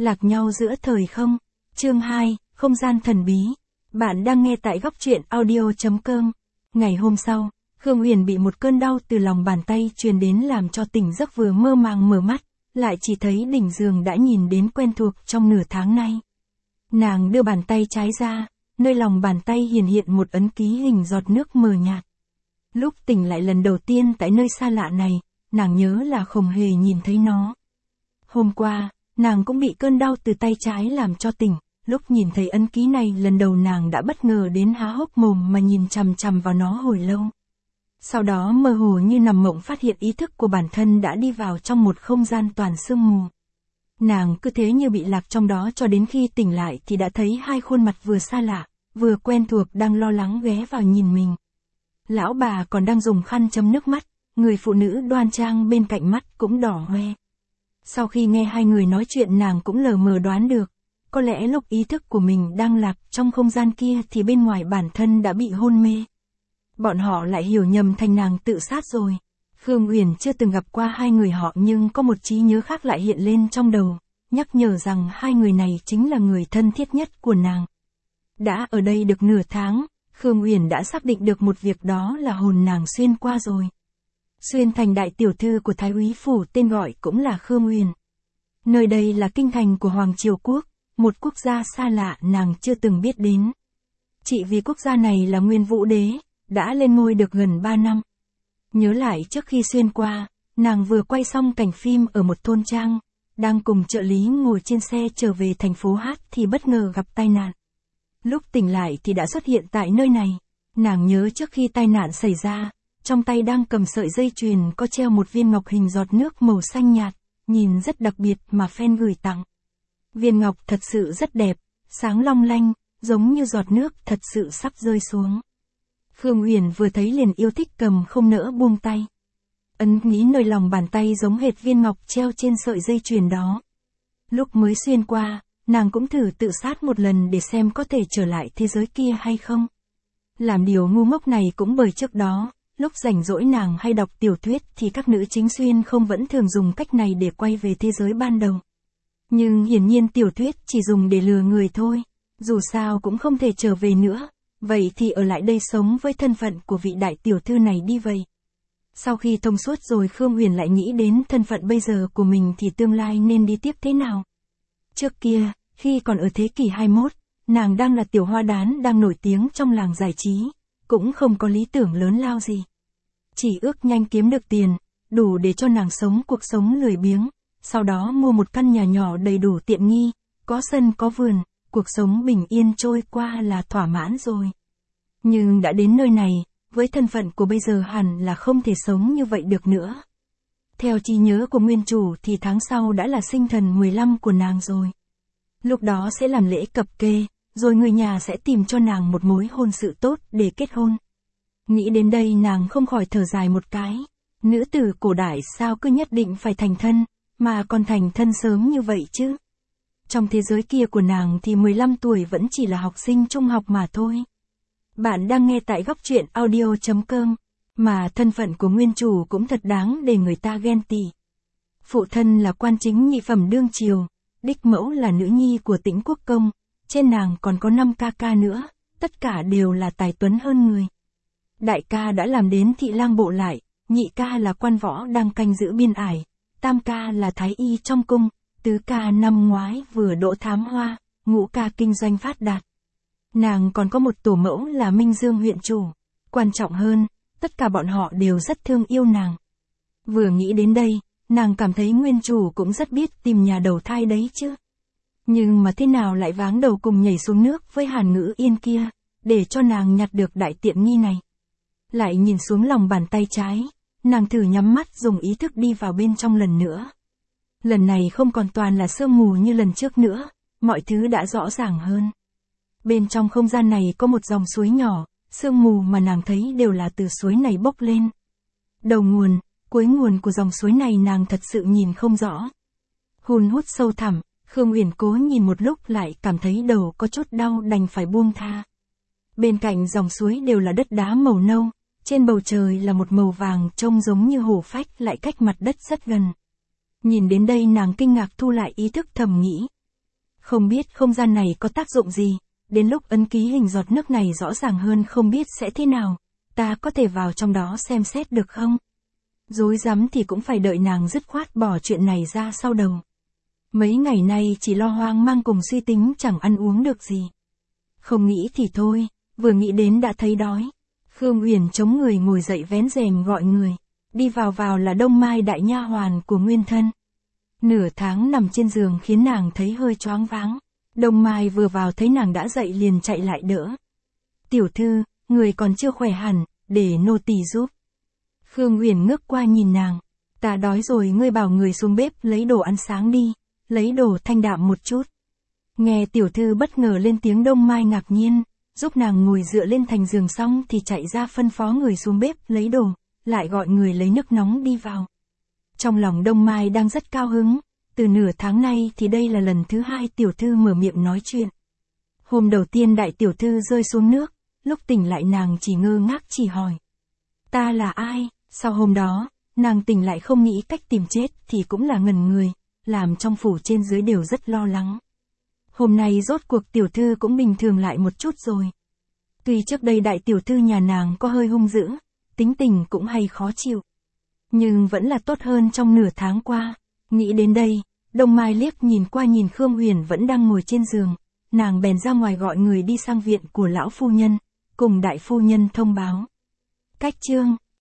Lạc nhau giữa thời không. Chương 2, không gian thần bí. Bạn đang nghe tại góc truyện audio.com. Ngày hôm sau, Khương Huyền bị một cơn đau từ lòng bàn tay truyền đến làm cho tỉnh giấc, vừa mơ màng mở mắt, lại chỉ thấy đỉnh giường đã nhìn đến quen thuộc trong nửa tháng nay. Nàng đưa bàn tay trái ra, nơi lòng bàn tay hiện một ấn ký hình giọt nước mờ nhạt. Lúc tỉnh lại lần đầu tiên tại nơi xa lạ này, nàng nhớ là không hề nhìn thấy nó. Hôm qua, nàng cũng bị cơn đau từ tay trái làm cho tỉnh, lúc nhìn thấy ấn ký này lần đầu nàng đã bất ngờ đến há hốc mồm mà nhìn chằm chằm vào nó hồi lâu. Sau đó mơ hồ như nằm mộng phát hiện ý thức của bản thân đã đi vào trong một không gian toàn sương mù. Nàng cứ thế như bị lạc trong đó cho đến khi tỉnh lại thì đã thấy hai khuôn mặt vừa xa lạ, vừa quen thuộc đang lo lắng ghé vào nhìn mình. Lão bà còn đang dùng khăn chấm nước mắt, người phụ nữ đoan trang bên cạnh mắt cũng đỏ hoe. Sau khi nghe hai người nói chuyện nàng cũng lờ mờ đoán được, có lẽ lúc ý thức của mình đang lạc trong không gian kia thì bên ngoài bản thân đã bị hôn mê. Bọn họ lại hiểu nhầm thành nàng tự sát rồi. Khương Uyển chưa từng gặp qua hai người họ nhưng có một trí nhớ khác lại hiện lên trong đầu, nhắc nhở rằng hai người này chính là người thân thiết nhất của nàng. Đã ở đây được nửa tháng, Khương Uyển đã xác định được một việc, đó là hồn nàng xuyên qua rồi. Xuyên thành đại tiểu thư của Thái úy phủ, tên gọi cũng là Khương Uyển. Nơi đây là kinh thành của Hoàng Triều Quốc, một quốc gia xa lạ nàng chưa từng biết đến. Chỉ vì quốc gia này là Nguyên Vũ Đế, đã lên ngôi được gần 3 năm. Nhớ lại trước khi xuyên qua, nàng vừa quay xong cảnh phim ở một thôn trang, đang cùng trợ lý ngồi trên xe trở về thành phố Hát thì bất ngờ gặp tai nạn. Lúc tỉnh lại thì đã xuất hiện tại nơi này. Nàng nhớ trước khi tai nạn xảy ra, trong tay đang cầm sợi dây chuyền có treo một viên ngọc hình giọt nước màu xanh nhạt, nhìn rất đặc biệt mà fan gửi tặng. Viên ngọc thật sự rất đẹp, sáng long lanh, giống như giọt nước thật sự sắp rơi xuống. Khương Uyển vừa thấy liền yêu thích cầm không nỡ buông tay. Ấn ký nơi lòng bàn tay giống hệt viên ngọc treo trên sợi dây chuyền đó. Lúc mới xuyên qua, nàng cũng thử tự sát một lần để xem có thể trở lại thế giới kia hay không. Làm điều ngu ngốc này cũng bởi trước đó, lúc rảnh rỗi nàng hay đọc tiểu thuyết thì các nữ chính xuyên không vẫn thường dùng cách này để quay về thế giới ban đầu. Nhưng hiển nhiên tiểu thuyết chỉ dùng để lừa người thôi, dù sao cũng không thể trở về nữa, vậy thì ở lại đây sống với thân phận của vị đại tiểu thư này đi vậy. Sau khi thông suốt rồi Khương Uyển lại nghĩ đến thân phận bây giờ của mình thì tương lai nên đi tiếp thế nào. Trước kia, khi còn ở thế kỷ 21, nàng đang là tiểu hoa đán đang nổi tiếng trong làng giải trí, cũng không có lý tưởng lớn lao gì. Chỉ ước nhanh kiếm được tiền, đủ để cho nàng sống cuộc sống lười biếng, sau đó mua một căn nhà nhỏ đầy đủ tiện nghi, có sân có vườn, cuộc sống bình yên trôi qua là thỏa mãn rồi. Nhưng đã đến nơi này, với thân phận của bây giờ hẳn là không thể sống như vậy được nữa. Theo trí nhớ của nguyên chủ thì tháng sau đã là sinh thần 15 của nàng rồi. Lúc đó sẽ làm lễ cập kê, rồi người nhà sẽ tìm cho nàng một mối hôn sự tốt để kết hôn. Nghĩ đến đây nàng không khỏi thở dài một cái. Nữ tử cổ đại sao cứ nhất định phải thành thân, mà còn thành thân sớm như vậy chứ. Trong thế giới kia của nàng thì 15 tuổi vẫn chỉ là học sinh trung học mà thôi. Bạn đang nghe tại góc truyện audio.com, mà thân phận của nguyên chủ cũng thật đáng để người ta ghen tị. Phụ thân là quan chính nhị phẩm đương triều, đích mẫu là nữ nhi của Tĩnh Quốc công, trên nàng còn có 5 ca ca nữa, tất cả đều là tài tuấn hơn người. Đại ca đã làm đến thị lang bộ lại, nhị ca là quan võ đang canh giữ biên ải, tam ca là thái y trong cung, tứ ca năm ngoái vừa đỗ thám hoa, ngũ ca kinh doanh phát đạt. Nàng còn có một tổ mẫu là Minh Dương huyện chủ. Quan trọng hơn, tất cả bọn họ đều rất thương yêu nàng. Vừa nghĩ đến đây, nàng cảm thấy nguyên chủ cũng rất biết tìm nhà đầu thai đấy chứ. Nhưng mà thế nào lại váng đầu cùng nhảy xuống nước với Hàn Ngữ Yên kia, để cho nàng nhặt được đại tiện nghi này. Lại nhìn xuống lòng bàn tay trái, nàng thử nhắm mắt dùng ý thức đi vào bên trong lần nữa. Lần này không còn toàn là sương mù như lần trước nữa, mọi thứ đã rõ ràng hơn. Bên trong không gian này có một dòng suối nhỏ, sương mù mà nàng thấy đều là từ suối này bốc lên. Đầu nguồn, cuối nguồn của dòng suối này nàng thật sự nhìn không rõ. Hun hút sâu thẳm, Khương Uyển cố nhìn một lúc lại cảm thấy đầu có chút đau đành phải buông tha. Bên cạnh dòng suối đều là đất đá màu nâu, trên bầu trời là một màu vàng trông giống như hổ phách lại cách mặt đất rất gần. Nhìn đến đây nàng kinh ngạc thu lại ý thức thầm nghĩ, Không biết không gian này có tác dụng gì, đến lúc ấn ký hình giọt nước này rõ ràng hơn không biết sẽ thế nào, ta có thể vào trong đó xem xét được không? Rối rắm thì cũng phải đợi nàng dứt khoát bỏ chuyện này ra sau đầu. Mấy ngày nay chỉ lo hoang mang cùng suy tính chẳng ăn uống được gì. Không nghĩ thì thôi, vừa nghĩ đến đã thấy đói. Khương Uyển chống người ngồi dậy vén rèm gọi người. Đi vào là Đông Mai đại nha hoàn của Nguyên Thân. Nửa tháng nằm trên giường khiến nàng thấy hơi choáng váng. Đông Mai vừa vào thấy nàng đã dậy liền chạy lại đỡ. Tiểu thư, người còn chưa khỏe hẳn, để nô tỳ giúp. Khương Uyển ngước qua nhìn nàng. Ta đói rồi, ngươi bảo người xuống bếp lấy đồ ăn sáng đi, lấy đồ thanh đạm một chút. Nghe tiểu thư bất ngờ lên tiếng, Đông Mai ngạc nhiên, giúp nàng ngồi dựa lên thành giường xong thì chạy ra phân phó người xuống bếp lấy đồ, lại gọi người lấy nước nóng đi vào. Trong lòng Đông Mai đang rất cao hứng, từ nửa tháng nay thì đây là lần thứ hai tiểu thư mở miệng nói chuyện. Hôm đầu tiên đại tiểu thư rơi xuống nước, lúc tỉnh lại nàng chỉ ngơ ngác chỉ hỏi. Ta là ai? Sau hôm đó, nàng tỉnh lại không nghĩ cách tìm chết thì cũng là ngẩn người, làm trong phủ trên dưới đều rất lo lắng. Hôm nay rốt cuộc tiểu thư cũng bình thường lại một chút rồi. Tuy trước đây đại tiểu thư nhà nàng có hơi hung dữ, tính tình cũng hay khó chịu. Nhưng vẫn là tốt hơn trong nửa tháng qua. Nghĩ đến đây, Đông Mai liếc nhìn qua nhìn Khương Uyển vẫn đang ngồi trên giường. Nàng bèn ra ngoài gọi người đi sang viện của lão phu nhân, cùng đại phu nhân thông báo. Cách chương